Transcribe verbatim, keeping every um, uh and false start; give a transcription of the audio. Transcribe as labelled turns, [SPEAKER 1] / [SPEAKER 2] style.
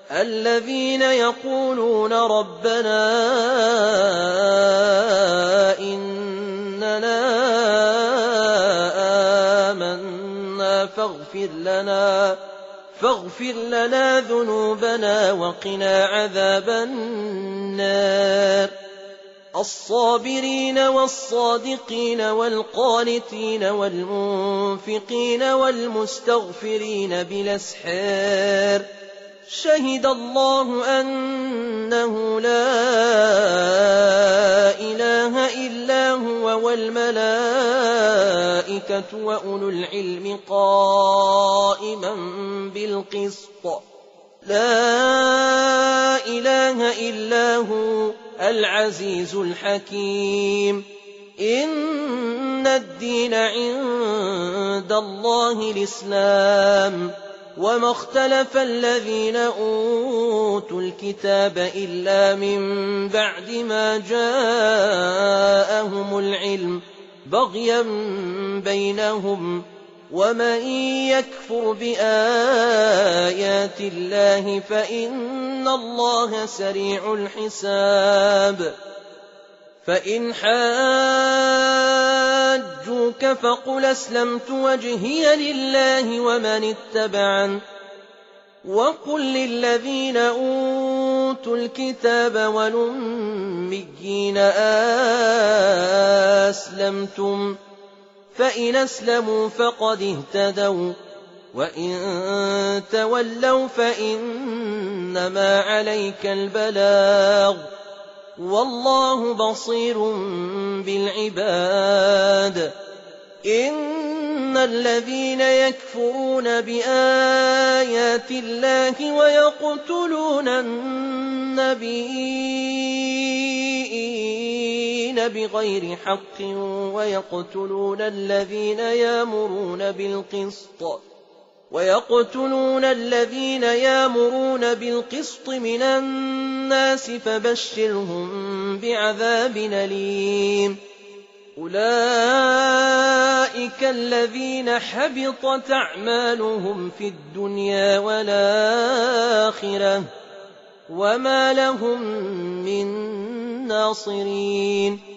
[SPEAKER 1] الذين يقولون ربنا إننا آمنا فاغفر لنا فاغفر لنا ذنوبنا وقنا عذاب النار الصابرين والصادقين والقانتين والمنفقين والمستغفرين بالأسحار شهد الله أنه لا إله إلا هو والملائكة وأولو العلم قائما بالقسط لا إله إلا هو العزيز الحكيم إن الدين عند الله الإسلام وما اختلف الذين أوتوا الكتاب إلا من بعد ما جاءهم العلم بغيا بينهم ومن يكفر بآيات الله فإن الله سريع الحساب فإن حاجوك فقل أسلمت وجهي لله ومن اتبعن وقل للذين أوتوا الكتاب والأميين أسلمتم فإن أسلموا فقد اهتدوا وإن تولوا فإنما عليك البلاغ والله بصير بالعباد إن الذين يكفرون بآيات الله ويقتلون النبيين بغير حق ويقتلون الذين يأمرون بالقسط ويقتلون الذين يأمرون بالقسط من الناس فبشرهم بعذاب أليم أولئك الذين حبطت أعمالهم في الدنيا والآخرة وما لهم من ناصرين